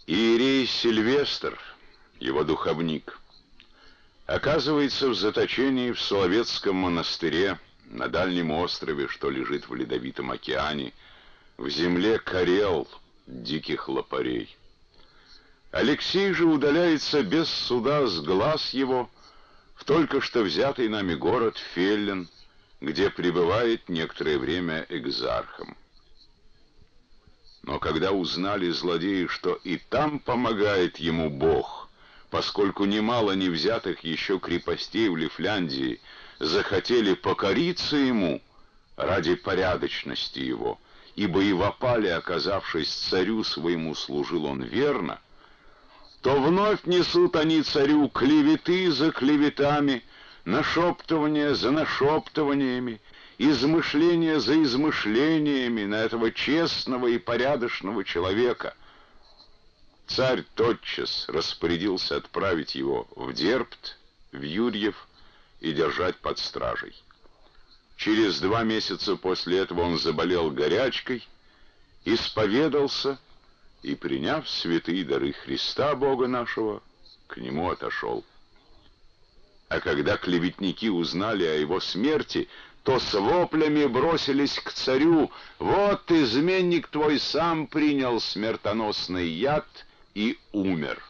Иерей Сильвестр, его духовник, оказывается в заточении в Соловецком монастыре на дальнем острове, что лежит в Ледовитом океане, в земле Карел, диких лопарей. Алексей же удаляется без суда с глаз его в только что взятый нами город Феллен, где пребывает некоторое время экзархом. Но когда узнали злодеи, что и там помогает ему Бог, поскольку немало не взятых еще крепостей в Лифляндии захотели покориться ему ради порядочности его, ибо и в опале, оказавшись царю своему, служил он верно, то вновь несут они царю клеветы за клеветами, нашептывания за нашептываниями, измышления за измышлениями на этого честного и порядочного человека. Царь тотчас распорядился отправить его в Дербт, в Юрьев и держать под стражей. Через 2 месяца после этого он заболел горячкой, исповедался и, приняв святые дары Христа Бога нашего, к нему отошел. А когда клеветники узнали о его смерти, то с воплями бросились к царю: «Вот изменник твой сам принял смертоносный яд и умер».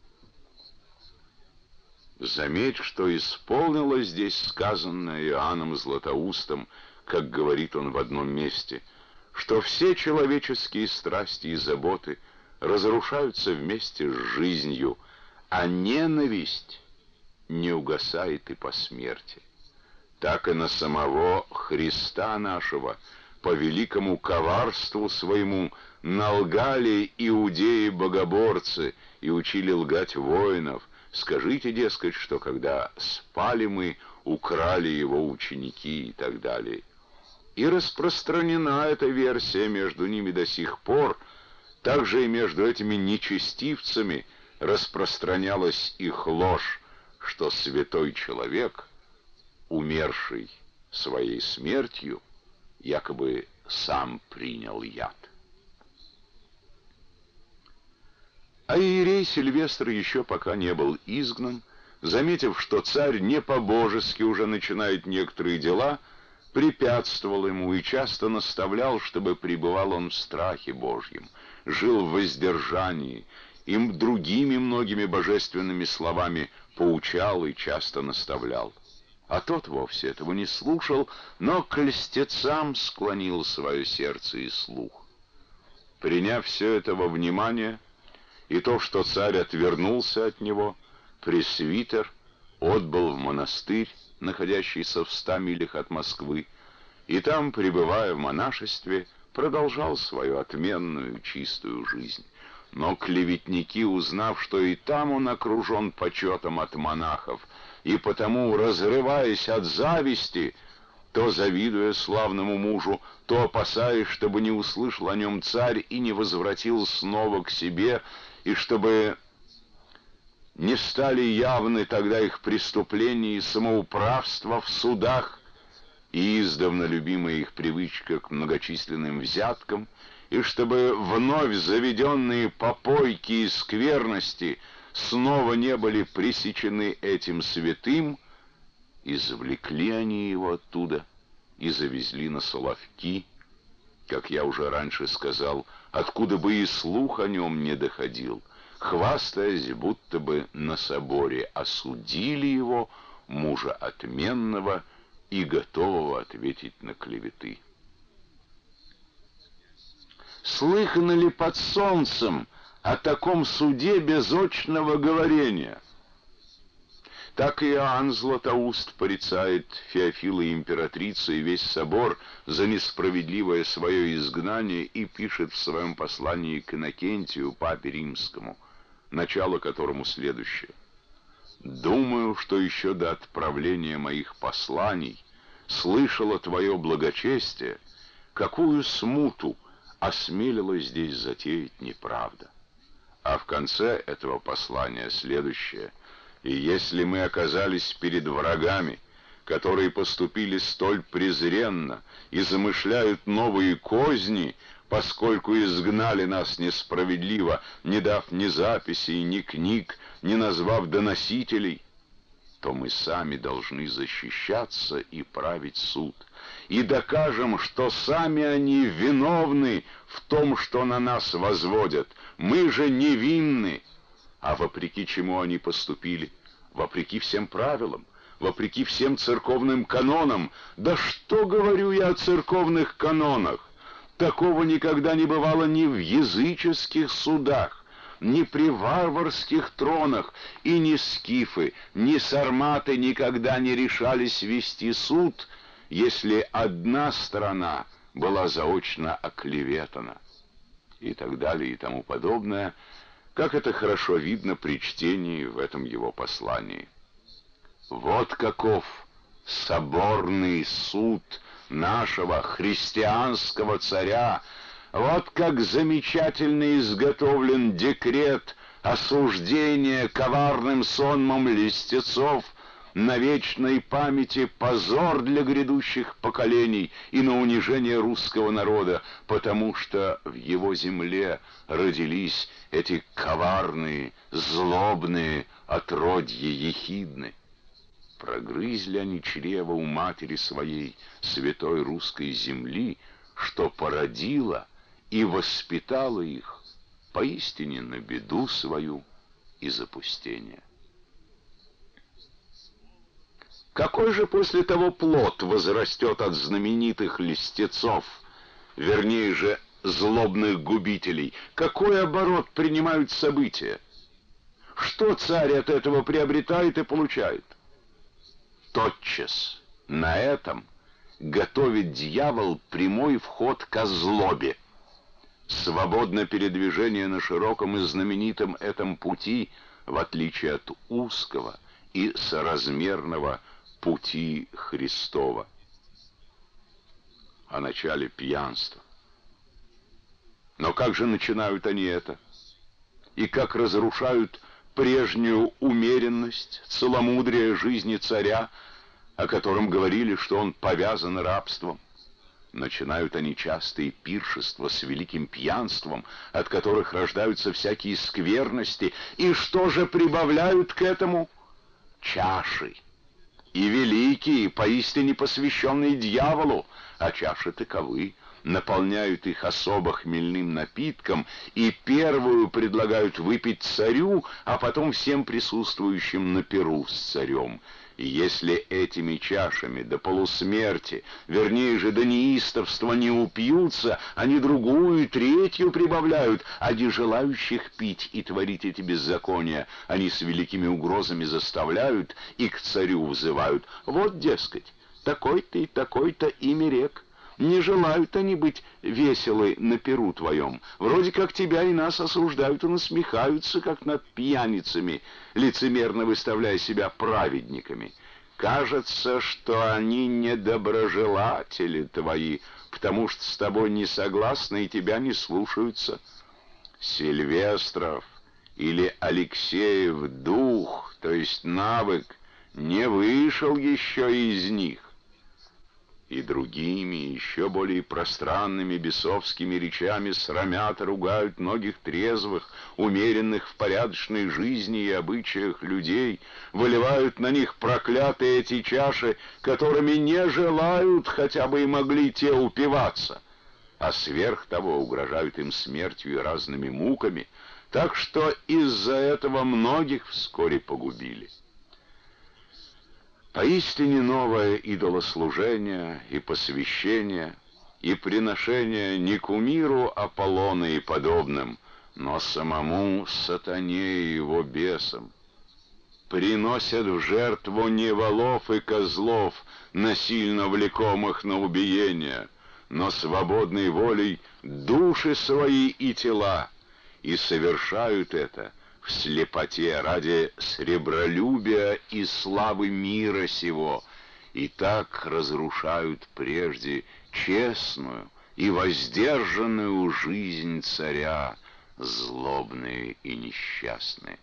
Заметь, что исполнилось здесь сказанное Иоанном Златоустом, как говорит он в одном месте, что все человеческие страсти и заботы разрушаются вместе с жизнью, а ненависть не угасает и по смерти. Так и на самого Христа нашего по великому коварству своему налгали иудеи-богоборцы и учили лгать воинов. Скажите, дескать, что когда спали мы, украли его ученики и так далее. И распространена эта версия между ними до сих пор, также и между этими нечестивцами распространялась их ложь, что святой человек, умерший своей смертью, якобы сам принял яд. А иерей Сильвестр еще пока не был изгнан, заметив, что царь не по-божески уже начинает некоторые дела, препятствовал ему и часто наставлял, чтобы пребывал он в страхе Божьем, жил в воздержании, им другими многими божественными словами поучал и часто наставлял. А тот вовсе этого не слушал, но к льстецам склонил свое сердце и слух. Приняв все это во внимание, и то, что царь отвернулся от него, пресвитер отбыл в монастырь, находящийся в 100 милях от Москвы, и там, пребывая в монашестве, продолжал свою отменную чистую жизнь. Но клеветники, узнав, что и там он окружен почетом от монахов, и потому, разрываясь от зависти, то завидуя славному мужу, то опасаясь, чтобы не услышал о нем царь и не возвратил снова к себе, и чтобы не стали явны тогда их преступления и самоуправства в судах, и издавна любимая их привычка к многочисленным взяткам, и чтобы вновь заведенные попойки и скверности снова не были пресечены этим святым, извлекли они его оттуда и завезли на Соловки, как я уже раньше сказал, откуда бы и слух о нем не доходил, хвастаясь, будто бы на соборе осудили его, мужа отменного и готового ответить на клеветы. Слыхано ли под солнцем о таком суде без очного говорения? Так и Иоанн Златоуст порицает Феофила и императрицу и весь собор за несправедливое свое изгнание и пишет в своем послании к Иннокентию, папе римскому, начало которому следующее: «Думаю, что еще до отправления моих посланий слышало твое благочестие, какую смуту осмелилась здесь затеять неправда». А в конце этого послания следующее: «И если мы оказались перед врагами, которые поступили столь презренно и замышляют новые козни, поскольку изгнали нас несправедливо, не дав ни записей, ни книг, не назвав доносителей, то мы сами должны защищаться и править суд. И докажем, что сами они виновны в том, что на нас возводят. Мы же невинны. А вопреки чему они поступили? Вопреки всем правилам, вопреки всем церковным канонам. Да что говорю я о церковных канонах? Такого никогда не бывало ни в языческих судах, ни при варварских тронах, и ни скифы, ни сарматы никогда не решались вести суд, если одна сторона была заочно оклеветана, и так далее и тому подобное, как это хорошо видно при чтении в этом его послании. Вот каков соборный суд нашего христианского царя. Вот как замечательно изготовлен декрет осуждения коварным сонмом льстецов, на вечной памяти позор для грядущих поколений и на унижение русского народа, потому что в его земле родились эти коварные, злобные отродья ехидны. Прогрызли они чрево у матери своей, святой русской земли, что породила и воспитала их поистине на беду свою и запустение. Какой же после того плод возрастет от знаменитых льстецов, вернее же злобных губителей? Какой оборот принимают события? Что царь от этого приобретает и получает? Тотчас на этом готовит дьявол прямой вход ко злобе. Свободное передвижение на широком и знаменитом этом пути, в отличие от узкого и соразмерного пути Христова. О начале пьянства. Но как же начинают они это? И как разрушают прежнюю умеренность, целомудрие жизни царя, о котором говорили, что он повязан рабством? Начинают они частые пиршества с великим пьянством, от которых рождаются всякие скверности. И что же прибавляют к этому? Чаши. И великие, поистине посвященные дьяволу, а чаши таковы, наполняют их особо хмельным напитком и первую предлагают выпить царю, а потом всем присутствующим на пиру с царем. И если этими чашами до полусмерти, вернее же до неистовства не упьются, они другую, третью прибавляют, а не желающих пить и творить эти беззакония они с великими угрозами заставляют и к царю взывают. Вот, дескать, такой-то и такой-то имя рек. Не желают они быть веселы на пиру твоем. Вроде как тебя и нас осуждают и насмехаются, как над пьяницами, лицемерно выставляя себя праведниками. Кажется, что они недоброжелатели твои, потому что с тобой не согласны и тебя не слушаются. Сильвестров или Алексеев дух, то есть навык, не вышел еще из них. И другими, еще более пространными бесовскими речами срамят и ругают многих трезвых, умеренных в порядочной жизни и обычаях людей, выливают на них проклятые эти чаши, которыми не желают, хотя бы и могли те упиваться, а сверх того угрожают им смертью и разными муками, так что из-за этого многих вскоре погубили. Поистине новое идолослужение и посвящение, и приношение не кумиру Аполлона и подобным, но самому сатане и его бесам. Приносят в жертву не волов и козлов, насильно влекомых на убиение, но свободной волей души свои и тела, и совершают это в слепоте ради сребролюбия и славы мира сего, и так разрушают прежде честную и воздержанную жизнь царя, злобные и несчастные.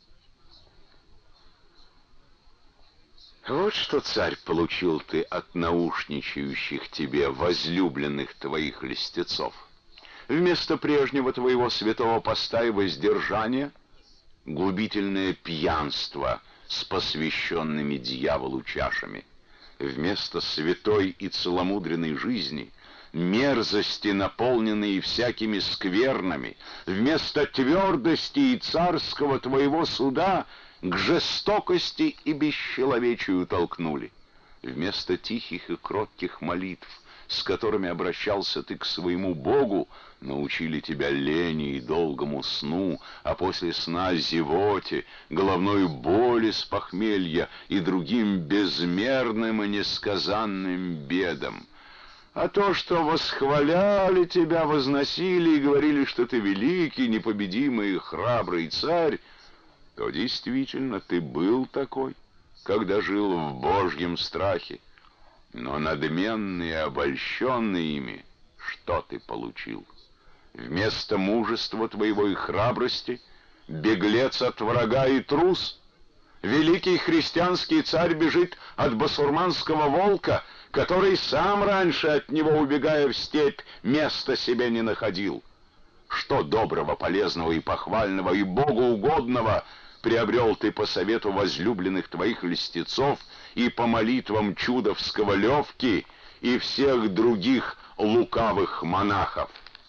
Вот что, царь, получил ты от наушничающих тебе возлюбленных твоих льстецов. Вместо прежнего твоего святого поста и воздержания — губительное пьянство с посвященными дьяволу чашами. Вместо святой и целомудренной жизни — мерзости, наполненные всякими сквернами. Вместо твердости и царского твоего суда к жестокости и бесчеловечию толкнули. Вместо тихих и кротких молитв, с которыми обращался ты к своему Богу, научили тебя лени и долгому сну, а после сна зевоте, головной боли с похмелья и другим безмерным и несказанным бедам. А то, что восхваляли тебя, возносили и говорили, что ты великий, непобедимый и храбрый царь, то действительно ты был такой, когда жил в Божьем страхе. Но надменный и обольщенный ими, что ты получил? Вместо мужества твоего и храбрости — беглец от врага и трус. Великий христианский царь бежит от басурманского волка, который сам раньше от него, убегая в степь, места себе не находил. Что доброго, полезного и похвального и богоугодного приобрел ты по совету возлюбленных твоих льстецов и по молитвам чудовского Левки и всех других лукавых монахов?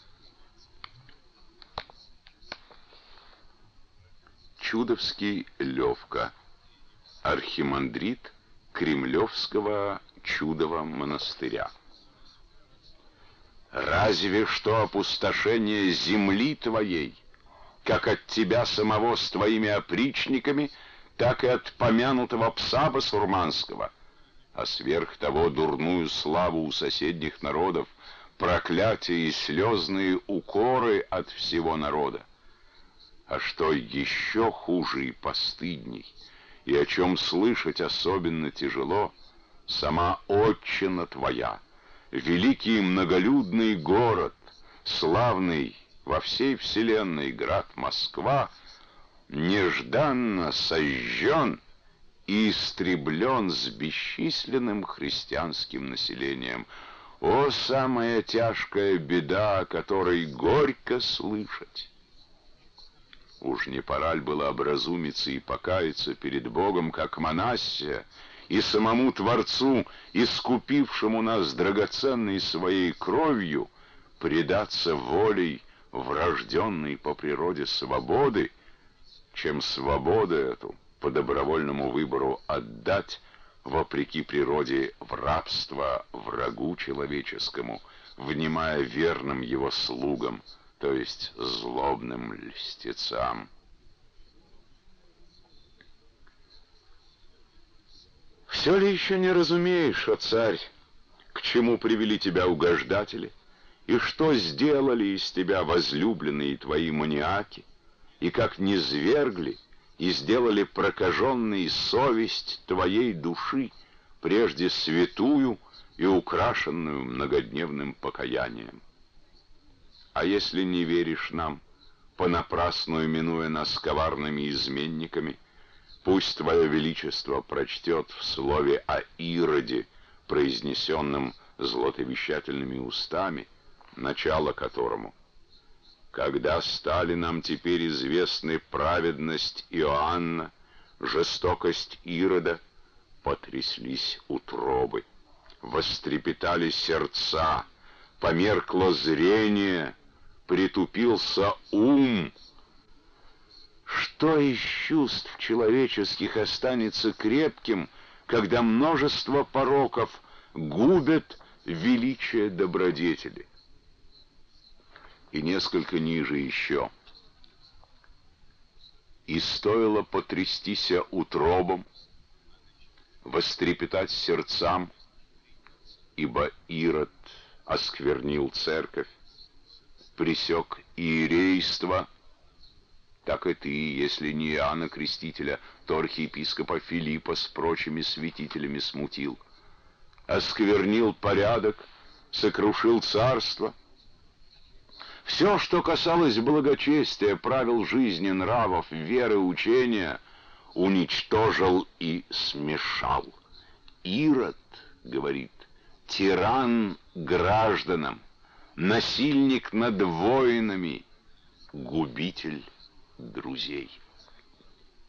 Чудовский Левка, архимандрит Кремлевского чудового монастыря. Разве что опустошение земли твоей, как от тебя самого с твоими опричниками, так и от помянутого пса басурманского, а сверх того дурную славу у соседних народов, проклятия и слезные укоры от всего народа. А что еще хуже и постыдней, и о чем слышать особенно тяжело, сама отчина твоя, великий многолюдный город, славный во всей вселенной град Москва, нежданно сожжен и истреблен с бесчисленным христианским населением. О, самая тяжкая беда, о которой горько слышать! Уж не пора ли было образумиться и покаяться перед Богом, как Манассия, и самому Творцу, искупившему нас драгоценной своей кровью, предаться волей врожденной по природе свободы, чем свободу эту по добровольному выбору отдать, вопреки природе, в рабство врагу человеческому, внимая верным его слугам, то есть злобным льстецам. Все ли еще не разумеешь, о царь, к чему привели тебя угождатели, и что сделали из тебя возлюбленные твои маниаки, и как низвергли и сделали прокаженной совесть твоей души, прежде святую и украшенную многодневным покаянием? А если не веришь нам, понапрасну именуя нас коварными изменниками, пусть Твое Величество прочтет в слове о Ироде, произнесенном златовещательными устами, начало которому: «Когда стали нам теперь известны праведность Иоанна, жестокость Ирода, потряслись утробы, вострепетали сердца, померкло зрение, притупился ум». Что из чувств человеческих останется крепким, когда множество пороков губят величие добродетели? И несколько ниже еще: «И стоило потрястися утробом, вострепетать сердцам, ибо Ирод осквернил церковь, пресек иерейство, так и ты, если не Иоанна Крестителя, то архиепископа Филиппа с прочими святителями смутил, осквернил порядок, сокрушил царство. Все, что касалось благочестия, правил жизни, нравов, веры, учения, уничтожил и смешал. Ирод, говорит, тиран гражданам, насильник над воинами, губитель друзей.